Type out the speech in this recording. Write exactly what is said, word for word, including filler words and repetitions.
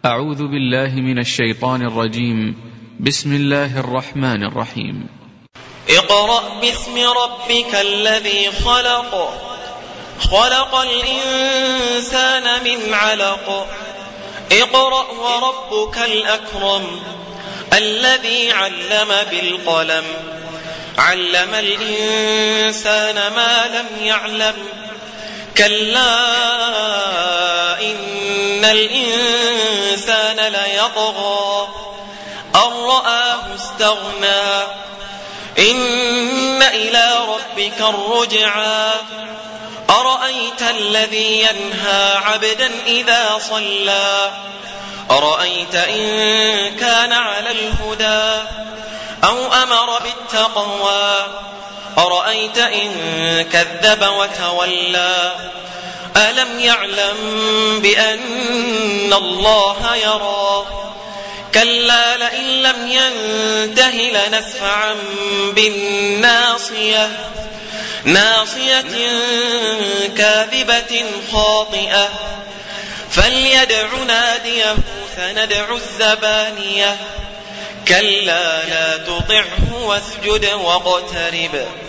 أعوذ بالله من الشيطان الرجيم. بسم الله الرحمن الرحيم. اقرأ باسم ربك الذي خلق خلق الإنسان من علق اقرأ وربك الأكرم الذي علم بالقلم علم الإنسان ما لم يعلم كلا إن الإنسان ليطغى أن رآه استغنى إن إلى ربك الرجعى أرأيت الذي ينهى عبدا إذا صلى أرأيت إن كان على الهدى أو أمر بالتقوى أرأيت إن كذب وتولى ألم يعلم بأن الله يرى كلا لئن لم ينته لنسفعا بالناصية ناصية كاذبة خاطئة فليدع ناديه سندع الزبانية كلا لا تطعه واسجد واقترب